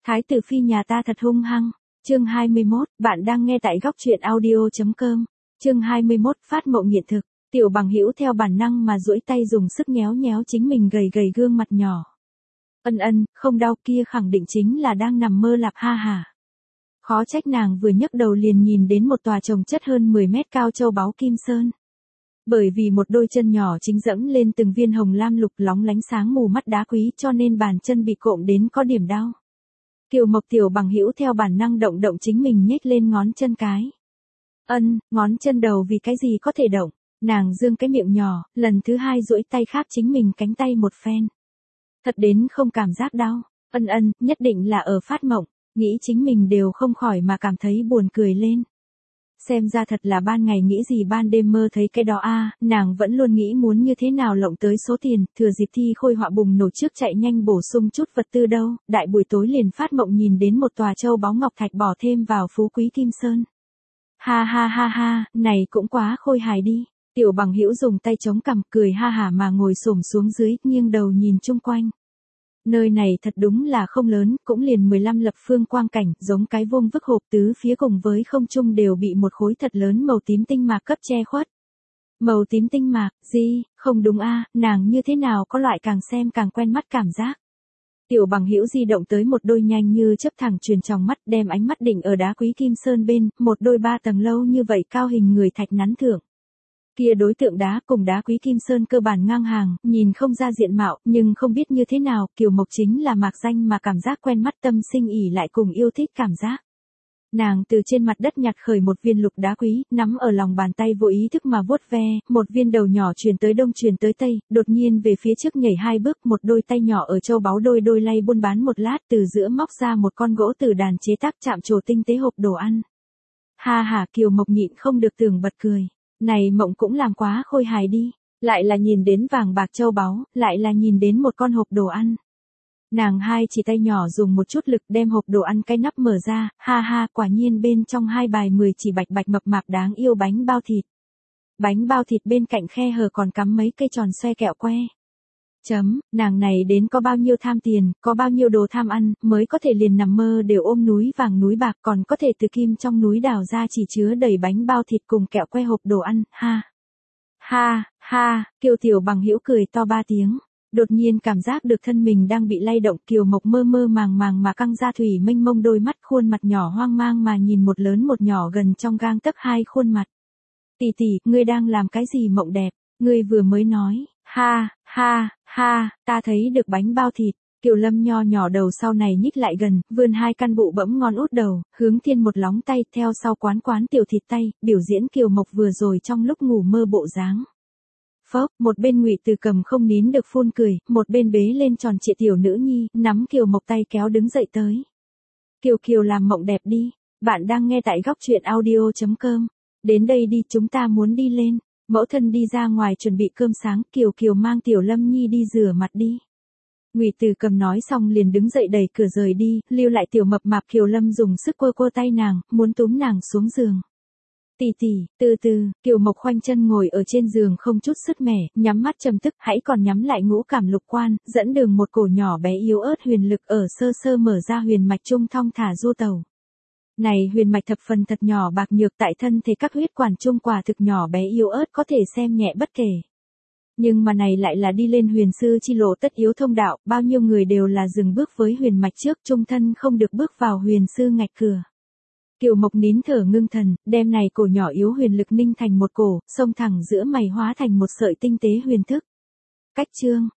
Thái tử phi nhà ta thật hung hăng. Chương 21, bạn đang nghe tại góc truyện audio.com. Chương 21, phát mộng hiện thực. Tiểu Bằng Hữu theo bản năng mà duỗi tay dùng sức nhéo nhéo chính mình gầy gầy gương mặt nhỏ. Ân, không đau, kia khẳng định chính là đang nằm mơ lạp ha hả. Khó trách nàng vừa nhấc đầu liền nhìn đến một tòa chồng chất hơn 10 mét cao châu báu kim sơn. Bởi vì một đôi chân nhỏ chính dẫm lên từng viên hồng lam lục lóng lánh sáng mù mắt đá quý cho nên bàn chân bị cộm đến có điểm đau. Kiều Mộc Tiểu Bằng Hữu theo bản năng động động chính mình nhếch lên ngón chân cái. Ngón chân đầu vì cái gì có thể động, nàng dương cái miệng nhỏ, lần thứ hai duỗi tay khác chính mình cánh tay một phen. Thật đến không cảm giác đau, nhất định là ở phát mộng, nghĩ chính mình đều không khỏi mà cảm thấy buồn cười lên. Xem ra thật là ban ngày nghĩ gì ban đêm mơ thấy cái đó a, nàng vẫn luôn nghĩ muốn như thế nào lộng tới số tiền, thừa dịp thi khôi họa bùng nổ trước chạy nhanh bổ sung chút vật tư đâu, đại buổi tối liền phát mộng nhìn đến một tòa châu báu ngọc thạch bỏ thêm vào phú quý kim sơn. Ha, này cũng quá khôi hài đi. Tiểu Bằng Hữu dùng tay chống cằm cười ha hả mà ngồi xổm xuống dưới, nghiêng đầu nhìn chung quanh. Nơi này thật đúng là không lớn, cũng liền 15 lập phương quang cảnh, giống cái vuông vức hộp tứ phía cùng với không trung đều bị một khối thật lớn màu tím tinh mạc cấp che khuất. Màu tím tinh mạc, gì, không đúng a, nàng như thế nào có loại càng xem càng quen mắt cảm giác. Tiểu Bằng Hữu di động tới một đôi nhanh như chớp thẳng truyền trong mắt, đem ánh mắt đỉnh ở đá quý kim sơn bên, một đôi 3 tầng lâu như vậy cao hình người thạch nắn thượng. Kia đối tượng đá cùng đá quý kim sơn cơ bản ngang hàng, nhìn không ra diện mạo, nhưng không biết như thế nào, Kiều Mộc chính là mạc danh mà cảm giác quen mắt, tâm sinh ỉ lại cùng yêu thích cảm giác. Nàng từ trên mặt đất nhặt khởi một viên lục đá quý, nắm ở lòng bàn tay vô ý thức mà vuốt ve, một viên đầu nhỏ truyền tới đông truyền tới tây, đột nhiên về phía trước nhảy 2 bước, một đôi tay nhỏ ở châu báu đôi lay buôn bán một lát, từ giữa móc ra một con gỗ từ đàn chế tác chạm trổ tinh tế hộp đồ ăn. Ha ha, Kiều Mộc nhịn không được tưởng bật cười. Này mộng cũng làm quá khôi hài đi, lại là nhìn đến vàng bạc châu báu, lại là nhìn đến một con hộp đồ ăn. Nàng hai chỉ tay nhỏ dùng một chút lực đem hộp đồ ăn cái nắp mở ra, ha, quả nhiên bên trong 2 bài 10 chỉ bạch bạch mập mạp đáng yêu bánh bao thịt. Bánh bao thịt bên cạnh khe hở còn cắm mấy cây tròn xoe kẹo que. Nàng này đến có bao nhiêu tham tiền, có bao nhiêu đồ tham ăn, mới có thể liền nằm mơ đều ôm núi vàng núi bạc, còn có thể từ kim trong núi đào ra chỉ chứa đầy bánh bao thịt cùng kẹo que hộp đồ ăn, ha, Kiều Tiểu Bằng Hữu cười to 3 tiếng, đột nhiên cảm giác được thân mình đang bị lay động. Kiều Mộc mơ màng mà căng ra thủy mênh mông đôi mắt, khuôn mặt nhỏ hoang mang mà nhìn một lớn một nhỏ gần trong gang tấc hai khuôn mặt. Tỷ, ngươi đang làm cái gì mộng đẹp, ngươi vừa mới nói. Ha, ta thấy được bánh bao thịt. Kiều Lâm nho nhỏ đầu sau này nhích lại gần, vươn 2 căn bụ bẫm ngon út đầu, hướng thiên một lóng tay, theo sau quán tiểu thịt tay, biểu diễn Kiều Mộc vừa rồi trong lúc ngủ mơ bộ dáng. Phốc, một bên Ngụy Từ Cầm không nín được phun cười, một bên bế lên tròn trịa tiểu nữ nhi, nắm Kiều Mộc tay kéo đứng dậy tới. Kiều làm mộng đẹp đi, bạn đang nghe tại góc truyện audio.com. Đến đây đi, chúng ta muốn đi lên. Mẫu thân đi ra ngoài chuẩn bị cơm sáng, Kiều mang Tiểu Lâm Nhi đi rửa mặt đi. Ngụy Từ Cầm nói xong liền đứng dậy đẩy cửa rời đi, lưu lại tiểu mập mạp Kiều Lâm dùng sức quơ tay nàng, muốn túm nàng xuống giường. Tỷ, từ từ, Kiều Mộc khoanh chân ngồi ở trên giường không chút sứt mẻ, nhắm mắt trầm tức, hãy còn nhắm lại ngũ cảm lục quan, dẫn đường một cổ nhỏ bé yếu ớt huyền lực ở sơ mở ra huyền mạch trung thong thả du tẩu. Này huyền mạch thập phần thật nhỏ bạc nhược, tại thân thể các huyết quản trung quả thực nhỏ bé yếu ớt, có thể xem nhẹ bất kể. Nhưng mà này lại là đi lên huyền sư chi lộ tất yếu thông đạo, bao nhiêu người đều là dừng bước với huyền mạch trước, trung thân không được bước vào huyền sư ngạch cửa. Kiều Mộc nín thở ngưng thần, đem này cổ nhỏ yếu huyền lực ninh thành một cổ, xông thẳng giữa mày hóa thành một sợi tinh tế huyền thức. Cách chương,